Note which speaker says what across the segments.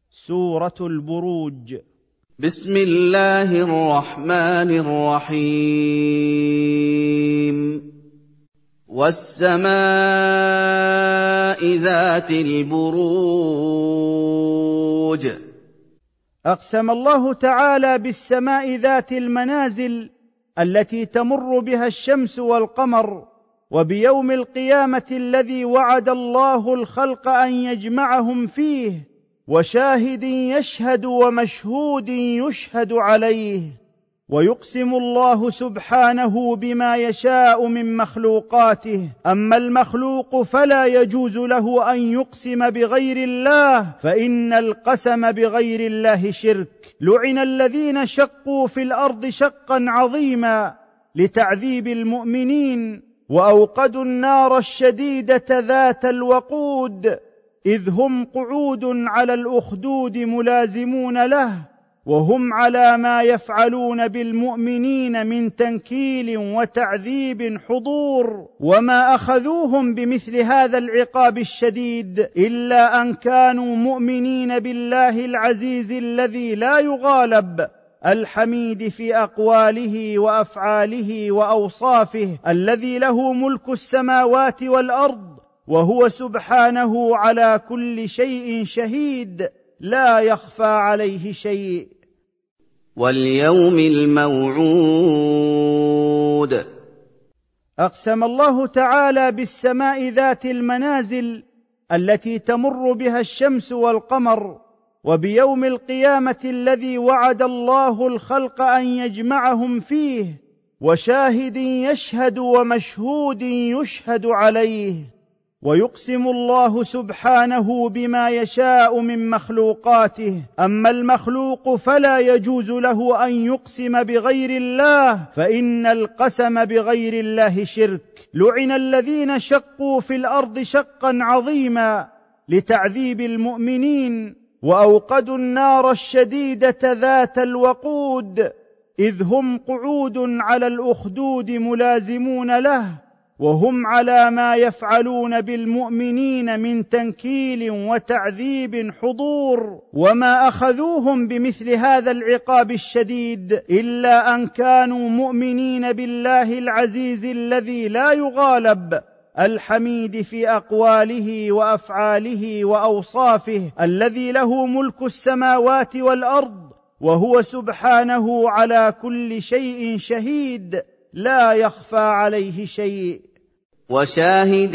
Speaker 1: سورة البروج.
Speaker 2: بسم الله الرحمن الرحيم. والسماء ذات البروج.
Speaker 1: أقسم الله تعالى بالسماء ذات المنازل التي تمر بها الشمس والقمر، وبيوم القيامة الذي وعد الله الخلق أن يجمعهم فيه، وشاهد يشهد ومشهود يشهد عليه. ويقسم الله سبحانه بما يشاء من مخلوقاته، أما المخلوق فلا يجوز له أن يقسم بغير الله، فإن القسم بغير الله شرك. لعن الذين شقوا في الأرض شقا عظيما لتعذيب المؤمنين، وأوقدوا النار الشديدة ذات الوقود إذ هم قعود على الأخدود ملازمون له، وهم على ما يفعلون بالمؤمنين من تنكيل وتعذيب حضور، وما أخذوهم بمثل هذا العقاب الشديد إلا أن كانوا مؤمنين بالله العزيز الذي لا يغالب، الحميد في أقواله وأفعاله وأوصافه، الذي له ملك السماوات والأرض، وهو سبحانه على كل شيء شهيد، لا يخفى عليه شيء.
Speaker 2: واليوم الموعود.
Speaker 1: أقسم الله تعالى بالسماء ذات المنازل التي تمر بها الشمس والقمر، وبيوم القيامة الذي وعد الله الخلق أن يجمعهم فيه، وشاهد يشهد ومشهود يشهد عليه. ويقسم الله سبحانه بما يشاء من مخلوقاته، أما المخلوق فلا يجوز له أن يقسم بغير الله، فإن القسم بغير الله شرك. لعن الذين شقوا في الأرض شقا عظيما لتعذيب المؤمنين، وأوقدوا النار الشديدة ذات الوقود إذ هم قعود على الأخدود ملازمون له، وهم على ما يفعلون بالمؤمنين من تنكيل وتعذيب حضور، وما أخذوهم بمثل هذا العقاب الشديد إلا أن كانوا مؤمنين بالله العزيز الذي لا يغالب، الحميد في أقواله وأفعاله وأوصافه، الذي له ملك السماوات والأرض، وهو سبحانه على كل شيء شهيد، لا يخفى عليه شيء.
Speaker 2: وشاهد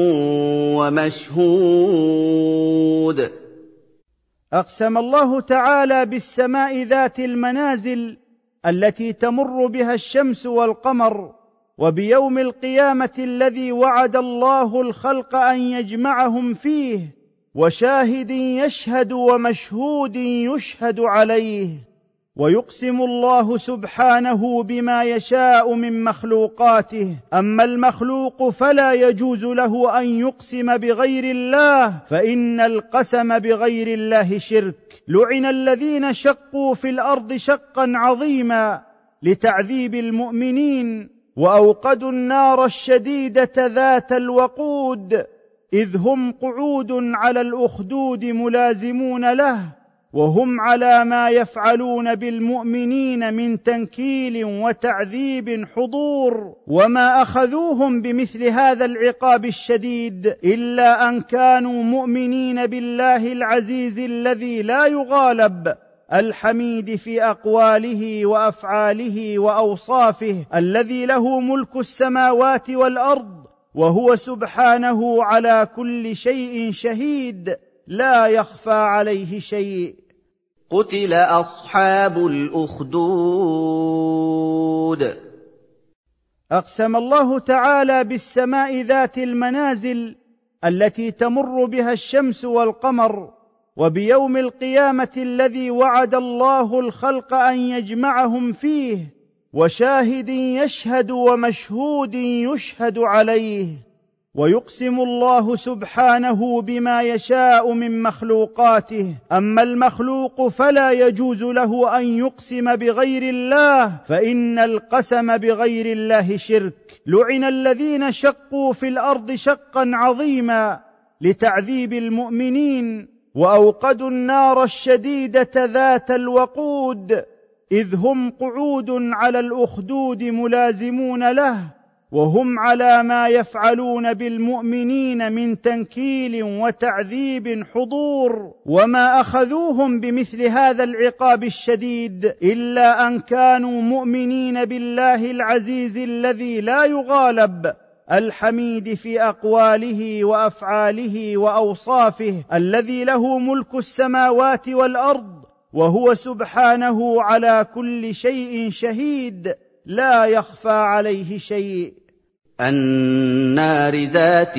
Speaker 2: ومشهود.
Speaker 1: أقسم الله تعالى بالسماء ذات المنازل التي تمر بها الشمس والقمر، وبيوم القيامة الذي وعد الله الخلق أن يجمعهم فيه، وشاهد يشهد ومشهود يشهد عليه. ويقسم الله سبحانه بما يشاء من مخلوقاته، أما المخلوق فلا يجوز له أن يقسم بغير الله، فإن القسم بغير الله شرك. لعن الذين شقوا في الأرض شقا عظيما لتعذيب المؤمنين، وأوقدوا النار الشديدة ذات الوقود إذ هم قعود على الأخدود ملازمون له، وهم على ما يفعلون بالمؤمنين من تنكيل وتعذيب حضور، وما أخذوهم بمثل هذا العقاب الشديد إلا أن كانوا مؤمنين بالله العزيز الذي لا يغالب، الحميد في أقواله وأفعاله وأوصافه، الذي له ملك السماوات والأرض، وهو سبحانه على كل شيء شهيد، لا يخفى عليه شيء.
Speaker 2: قتل أصحاب الأخدود.
Speaker 1: أقسم الله تعالى بالسماء ذات المنازل التي تمر بها الشمس والقمر، وبيوم القيامة الذي وعد الله الخلق أن يجمعهم فيه، وشاهد يشهد ومشهود يشهد عليه. ويقسم الله سبحانه بما يشاء من مخلوقاته، أما المخلوق فلا يجوز له أن يقسم بغير الله، فإن القسم بغير الله شرك. لعن الذين شقوا في الأرض شقا عظيما لتعذيب المؤمنين، وأوقدوا النار الشديدة ذات الوقود إذ هم قعود على الأخدود ملازمون له، وهم على ما يفعلون بالمؤمنين من تنكيل وتعذيب حضور، وما أخذوهم بمثل هذا العقاب الشديد إلا أن كانوا مؤمنين بالله العزيز الذي لا يغالب، الحميد في أقواله وأفعاله وأوصافه، الذي له ملك السماوات والأرض، وهو سبحانه على كل شيء شهيد، لا يخفى عليه شيء.
Speaker 2: النار ذات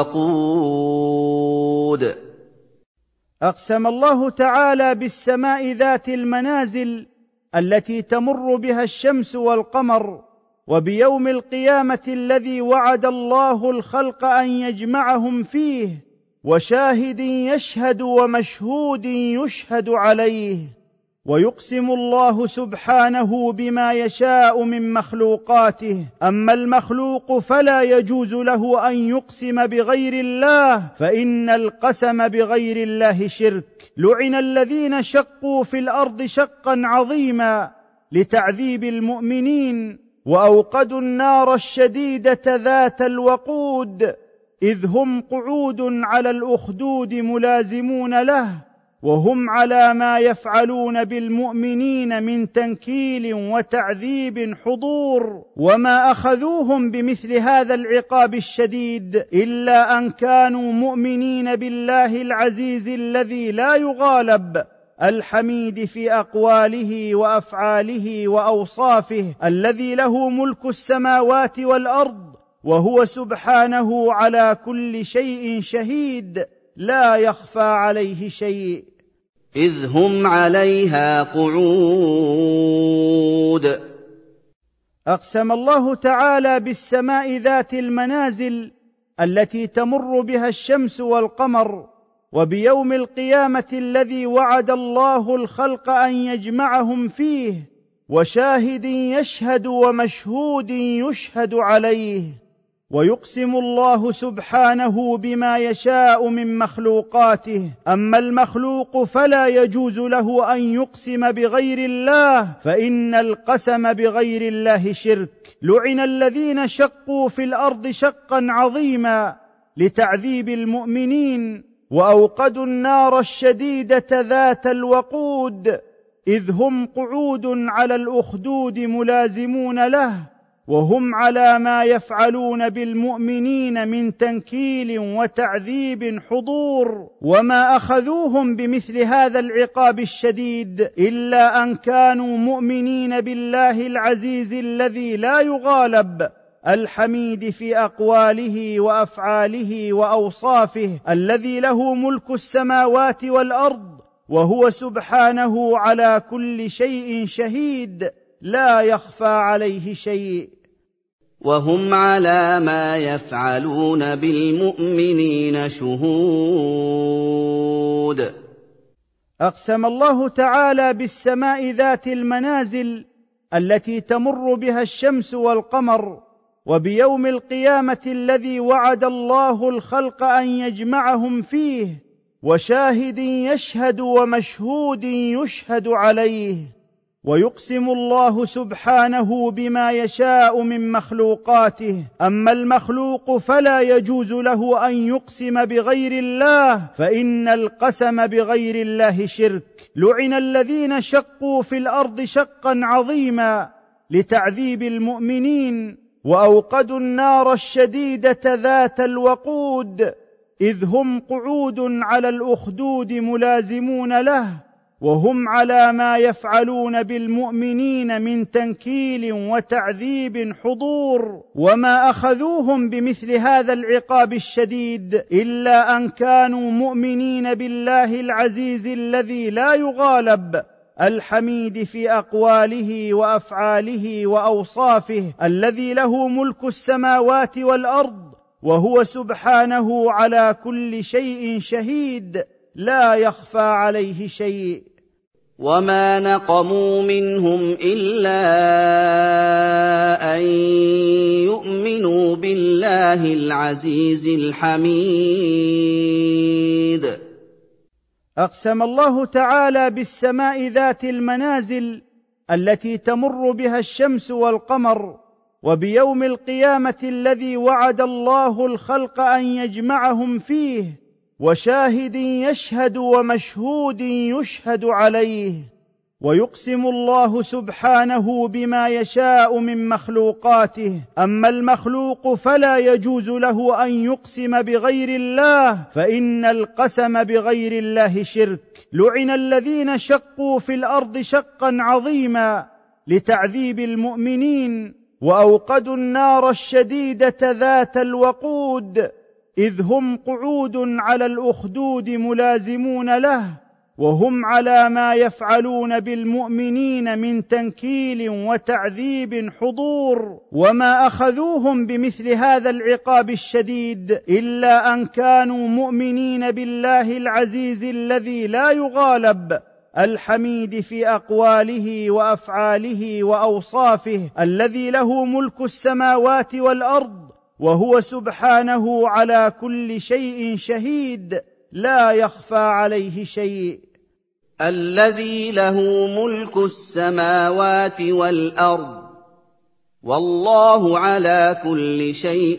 Speaker 2: الوقود.
Speaker 1: أقسم الله تعالى بالسماء ذات المنازل التي تمر بها الشمس والقمر، وبيوم القيامة الذي وعد الله الخلق أن يجمعهم فيه، وشاهد يشهد ومشهود يشهد عليه. ويقسم الله سبحانه بما يشاء من مخلوقاته، أما المخلوق فلا يجوز له أن يقسم بغير الله، فإن القسم بغير الله شرك. لعن الذين شقوا في الأرض شقا عظيما لتعذيب المؤمنين، وأوقدوا النار الشديدة ذات الوقود إذ هم قعود على الأخدود ملازمون له، وهم على ما يفعلون بالمؤمنين من تنكيل وتعذيب حضور، وما أخذوهم بمثل هذا العقاب الشديد إلا أن كانوا مؤمنين بالله العزيز الذي لا يغالب، الحميد في أقواله وأفعاله وأوصافه، الذي له ملك السماوات والأرض، وهو سبحانه على كل شيء شهيد، لا يخفى عليه شيء.
Speaker 2: إذ هم عليها قعود.
Speaker 1: أقسم الله تعالى بالسماء ذات المنازل التي تمر بها الشمس والقمر، وبيوم القيامة الذي وعد الله الخلق أن يجمعهم فيه، وشاهد يشهد ومشهود يشهد عليه. ويقسم الله سبحانه بما يشاء من مخلوقاته، أما المخلوق فلا يجوز له أن يقسم بغير الله، فإن القسم بغير الله شرك. لعن الذين شقوا في الأرض شقا عظيما لتعذيب المؤمنين، وأوقدوا النار الشديدة ذات الوقود إذ هم قعود على الأخدود ملازمون له، وهم على ما يفعلون بالمؤمنين من تنكيل وتعذيب حضور، وما أخذوهم بمثل هذا العقاب الشديد إلا أن كانوا مؤمنين بالله العزيز الذي لا يغالب، الحميد في أقواله وأفعاله وأوصافه، الذي له ملك السماوات والأرض، وهو سبحانه على كل شيء شهيد، لا يخفى عليه شيء.
Speaker 2: وهم على ما يفعلون بالمؤمنين شهود.
Speaker 1: أقسم الله تعالى بالسماء ذات المنازل التي تمر بها الشمس والقمر، وبيوم القيامة الذي وعد الله الخلق أن يجمعهم فيه، وشاهد يشهد ومشهود يشهد عليه. ويقسم الله سبحانه بما يشاء من مخلوقاته، أما المخلوق فلا يجوز له أن يقسم بغير الله، فإن القسم بغير الله شرك. لعن الذين شقوا في الأرض شقا عظيما لتعذيب المؤمنين، وأوقدوا النار الشديدة ذات الوقود إذ هم قعود على الأخدود ملازمون له، وهم على ما يفعلون بالمؤمنين من تنكيل وتعذيب حضور، وما أخذوهم بمثل هذا العقاب الشديد إلا أن كانوا مؤمنين بالله العزيز الذي لا يغالب، الحميد في أقواله وأفعاله وأوصافه، الذي له ملك السماوات والأرض، وهو سبحانه على كل شيء شهيد، لا يخفى عليه شيء.
Speaker 2: وما نقموا منهم إلا أن يؤمنوا بالله العزيز الحميد.
Speaker 1: أقسم الله تعالى بالسماء ذات المنازل التي تمر بها الشمس والقمر، وبيوم القيامة الذي وعد الله الخلق أن يجمعهم فيه، وشاهد يشهد ومشهود يشهد عليه. ويقسم الله سبحانه بما يشاء من مخلوقاته، أما المخلوق فلا يجوز له أن يقسم بغير الله، فإن القسم بغير الله شرك. لعن الذين شقوا في الأرض شقا عظيما لتعذيب المؤمنين، وأوقدوا النار الشديدة ذات الوقود إذ هم قعود على الأخدود ملازمون له، وهم على ما يفعلون بالمؤمنين من تنكيل وتعذيب حضور، وما أخذوهم بمثل هذا العقاب الشديد إلا أن كانوا مؤمنين بالله العزيز الذي لا يغالب، الحميد في أقواله وأفعاله وأوصافه، الذي له ملك السماوات والأرض، وهو سبحانه على كل شيء شهيد، لا يخفى عليه شيء.
Speaker 2: الذي له ملك السماوات والأرض والله على كل شيء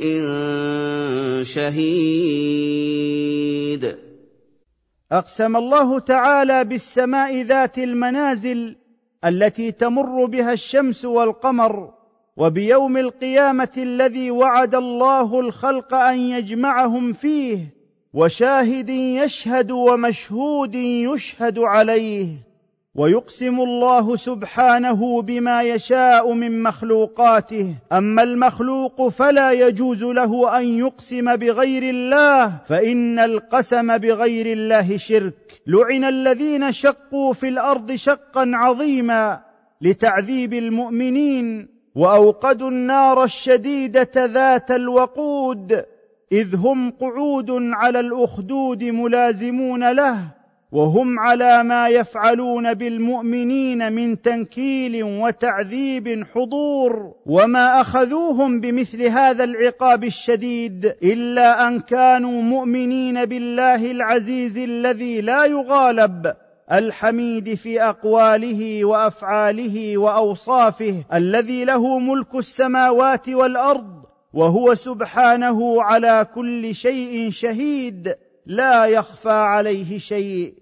Speaker 2: شهيد.
Speaker 1: أقسم الله تعالى بالسماء ذات المنازل التي تمر بها الشمس والقمر، وبيوم القيامة الذي وعد الله الخلق أن يجمعهم فيه، وشاهد يشهد ومشهود يشهد عليه. ويقسم الله سبحانه بما يشاء من مخلوقاته، أما المخلوق فلا يجوز له أن يقسم بغير الله، فإن القسم بغير الله شرك. لعن الذين شقوا في الأرض شقا عظيما لتعذيب المؤمنين، وأوقدوا النار الشديدة ذات الوقود إذ هم قعود على الأخدود ملازمون له، وهم على ما يفعلون بالمؤمنين من تنكيل وتعذيب حضور، وما أخذوهم بمثل هذا العقاب الشديد إلا أن كانوا مؤمنين بالله العزيز الذي لا يغالب، الحميد في أقواله وأفعاله وأوصافه، الذي له ملك السماوات والأرض، وهو سبحانه على كل شيء شهيد، لا يخفى عليه شيء.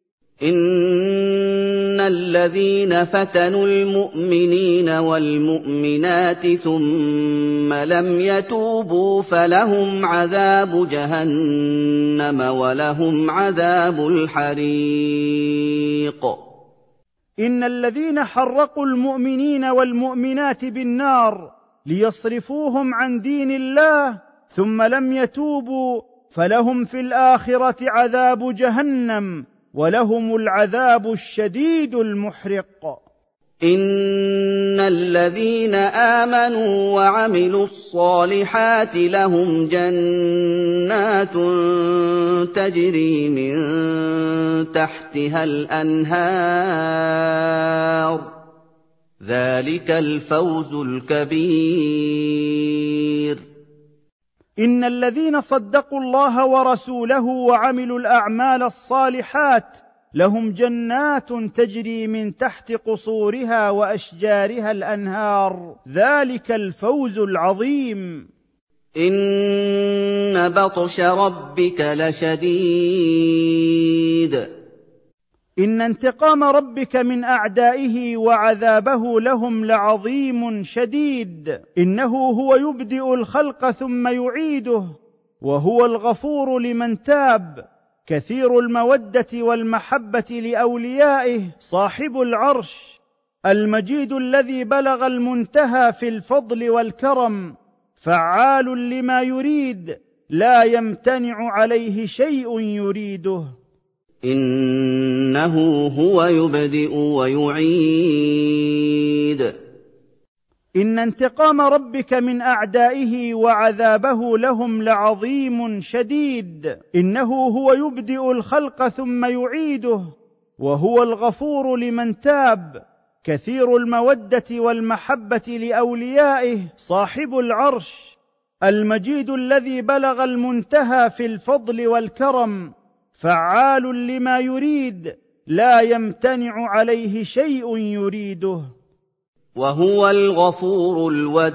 Speaker 2: إن الذين فتنوا المؤمنين والمؤمنات ثم لم يتوبوا فلهم عذاب جهنم ولهم عذاب الحريق.
Speaker 1: إن الذين حرقوا المؤمنين والمؤمنات بالنار ليصرفوهم عن دين الله ثم لم يتوبوا فلهم في الآخرة عذاب جهنم ولهم العذاب الشديد المحرق.
Speaker 2: إن الذين آمنوا وعملوا الصالحات لهم جنات تجري من تحتها الأنهار، ذلك الفوز الكبير.
Speaker 1: إن الذين صدقوا الله ورسوله وعملوا الأعمال الصالحات لهم جنات تجري من تحت قصورها وأشجارها الأنهار، ذلك الفوز العظيم.
Speaker 2: إن بطش ربك لشديد.
Speaker 1: إن انتقام ربك من أعدائه وعذابه لهم لعظيم شديد. إنه هو يبدئ الخلق ثم يعيده، وهو الغفور لمن تاب، كثير المودة والمحبة لأوليائه، صاحب العرش المجيد الذي بلغ المنتهى في الفضل والكرم، فعال لما يريد، لا يمتنع عليه شيء يريده.
Speaker 2: إنه هو يبدئ ويعيد.
Speaker 1: إن انتقام ربك من أعدائه وعذابه لهم لعظيم شديد. إنه هو يبدئ الخلق ثم يعيده، وهو الغفور لمن تاب، كثير المودة والمحبة لأوليائه، صاحب العرش المجيد الذي بلغ المنتهى في الفضل والكرم، فعال لما يريد لا يمتنع عليه شيء يريده.
Speaker 2: وهو الغفور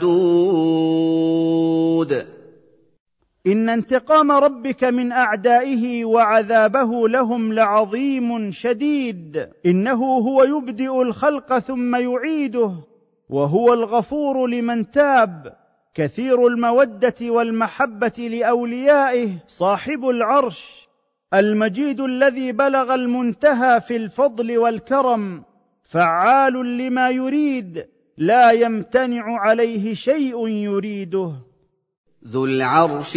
Speaker 2: الودود.
Speaker 1: إن انتقام ربك من أعدائه وعذابه لهم لعظيم شديد. إنه هو يبدئ الخلق ثم يعيده، وهو الغفور لمن تاب، كثير المودة والمحبة لأوليائه، صاحب العرش، المجيد الذي بلغ المنتهى في الفضل والكرم، فعال لما يريد لا يمتنع عليه شيء يريده.
Speaker 2: ذو العرش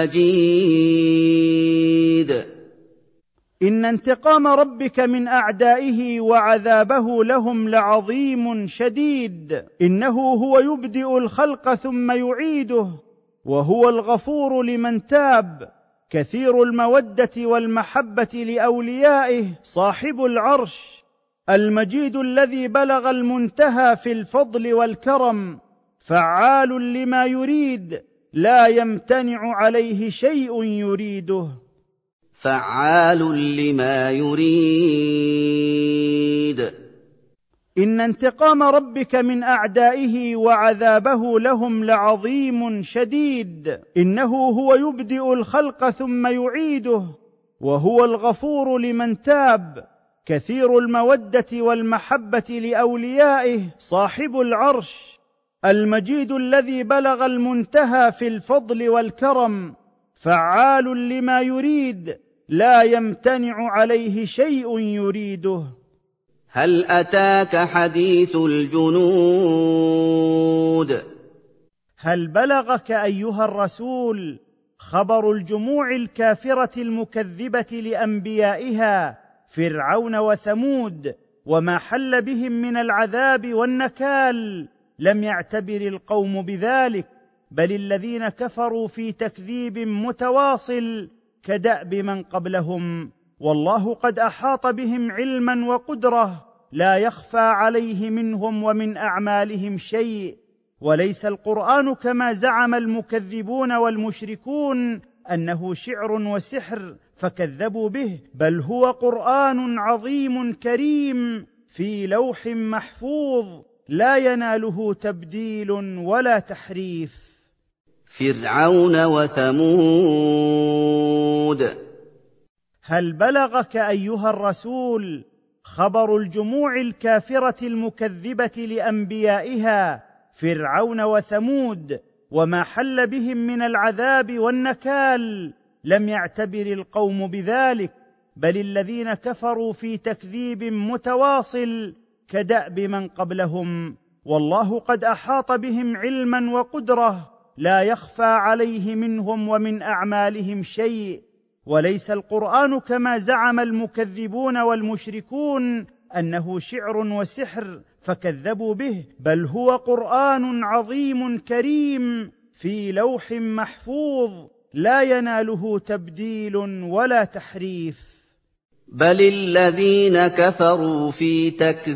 Speaker 2: المجيد.
Speaker 1: إن انتقام ربك من أعدائه وعذابه لهم لعظيم شديد. إنه هو يبدئ الخلق ثم يعيده، وهو الغفور لمن تاب، كثير المودة والمحبة لأوليائه، صاحب العرش، المجيد الذي بلغ المنتهى في الفضل والكرم، فعال لما يريد لا يمتنع عليه شيء يريده.
Speaker 2: فعال لما يريد.
Speaker 1: إن انتقام ربك من أعدائه وعذابه لهم لعظيم شديد. إنه هو يبدئ الخلق ثم يعيده، وهو الغفور لمن تاب، كثير المودة والمحبة لأوليائه، صاحب العرش، المجيد الذي بلغ المنتهى في الفضل والكرم، فعال لما يريد لا يمتنع عليه شيء يريده.
Speaker 2: هل أتاك حديث الجنود؟
Speaker 1: هل بلغك أيها الرسول خبر الجموع الكافرة المكذبة لأنبيائها، فرعون وثمود، وما حل بهم من العذاب والنكال؟ لم يعتبر القوم بذلك، بل الذين كفروا في تكذيب متواصل كدأب من قبلهم، والله قد أحاط بهم علما وقدرة، لا يخفى عليه منهم ومن أعمالهم شيء. وليس القرآن كما زعم المكذبون والمشركون أنه شعر وسحر فكذبوا به، بل هو قرآن عظيم كريم في لوح محفوظ لا يناله تبديل ولا تحريف.
Speaker 2: فرعون وثمود.
Speaker 1: هل بلغك أيها الرسول خبر الجموع الكافرة المكذبة لأنبيائها، فرعون وثمود، وما حل بهم من العذاب والنكال؟ لم يعتبر القوم بذلك، بل الذين كفروا في تكذيب متواصل كدأب من قبلهم، والله قد أحاط بهم علما وقدرة، لا يخفى عليه منهم ومن أعمالهم شيء. وليس القرآن كما زعم المكذبون والمشركون أنه شعر وسحر فكذبوا به، بل هو قرآن عظيم كريم في لوح محفوظ لا يناله تبديل ولا تحريف.
Speaker 2: بل الذين كفروا في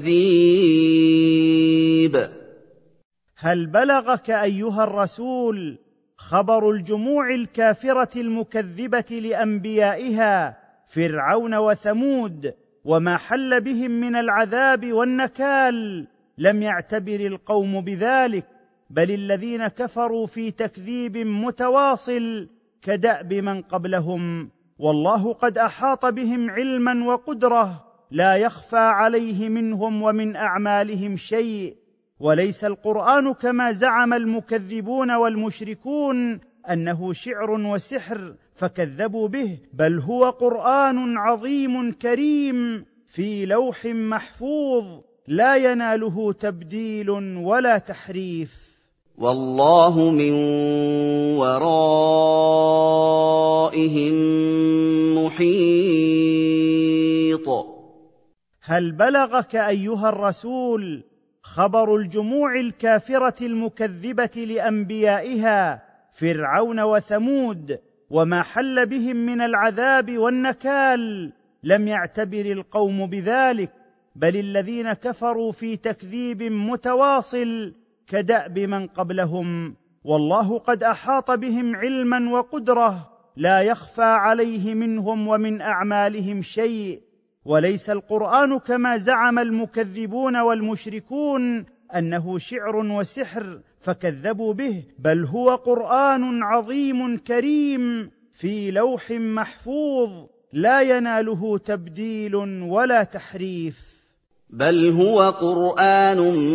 Speaker 2: تكذيب.
Speaker 1: هل بلغك أيها الرسول خبر الجموع الكافرة المكذبة لأنبيائها، فرعون وثمود، وما حل بهم من العذاب والنكال؟ لم يعتبر القوم بذلك، بل الذين كفروا في تكذيب متواصل كدأب من قبلهم، والله قد أحاط بهم علما وقدرة، لا يخفى عليه منهم ومن أعمالهم شيء. وليس القرآن كما زعم المكذبون والمشركون أنه شعر وسحر فكذبوا به، بل هو قرآن عظيم كريم في لوح محفوظ لا يناله تبديل ولا تحريف.
Speaker 2: والله من ورائهم محيط.
Speaker 1: هل بلغك أيها الرسول خبر الجموع الكافرة المكذبة لأنبيائها، فرعون وثمود، وما حل بهم من العذاب والنكال؟ لم يعتبر القوم بذلك، بل الذين كفروا في تكذيب متواصل كدأب من قبلهم، والله قد أحاط بهم علما وقدرة، لا يخفى عليه منهم ومن اعمالهم شيء. وليس القران كما زعم المكذبون والمشركون انه شعر وسحر فكذبوا به، بل هو قران عظيم كريم في لوح محفوظ لا يناله تبديل ولا تحريف.
Speaker 2: بل هو قرآن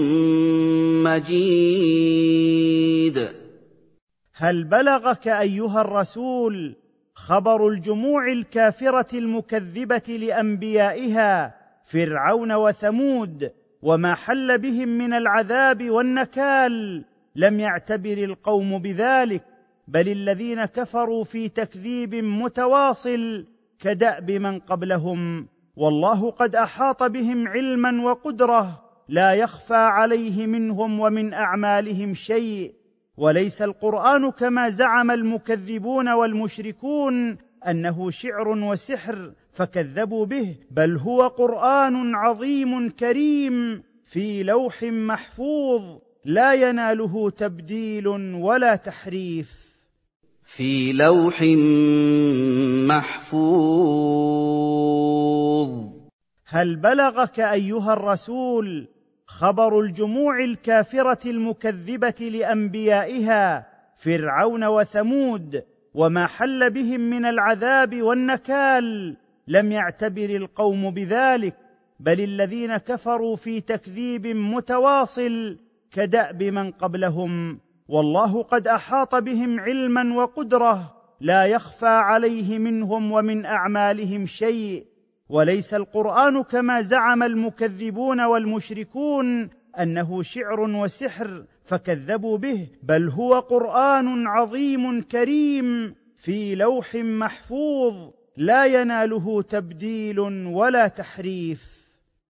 Speaker 2: مجيد.
Speaker 1: هل بلغك أيها الرسول خبر الجموع الكافرة المكذبة لأنبيائها فرعون وثمود وما حل بهم من العذاب والنكال؟ لم يعتبر القوم بذلك، بل الذين كفروا في تكذيب متواصل كدأب من قبلهم، والله قد أحاط بهم علما وقدرة لا يخفى عليه منهم ومن أعمالهم شيء. وليس القرآن كما زعم المكذبون والمشركون أنه شعر وسحر فكذبوا به، بل هو قرآن عظيم كريم في لوح محفوظ لا يناله تبديل ولا تحريف.
Speaker 2: في لوح محفوظ.
Speaker 1: هل بلغك أيها الرسول خبر الجموع الكافرة المكذبة لأنبيائها فرعون وثمود وما حل بهم من العذاب والنكال؟ لم يعتبر القوم بذلك، بل الذين كفروا في تكذيب متواصل كدأب من قبلهم، والله قد أحاط بهم علما وقدرة لا يخفى عليه منهم ومن أعمالهم شيء. وليس القرآن كما زعم المكذبون والمشركون أنه شعر وسحر فكذبوا به، بل هو قرآن عظيم كريم في لوح محفوظ لا يناله تبديل ولا تحريف.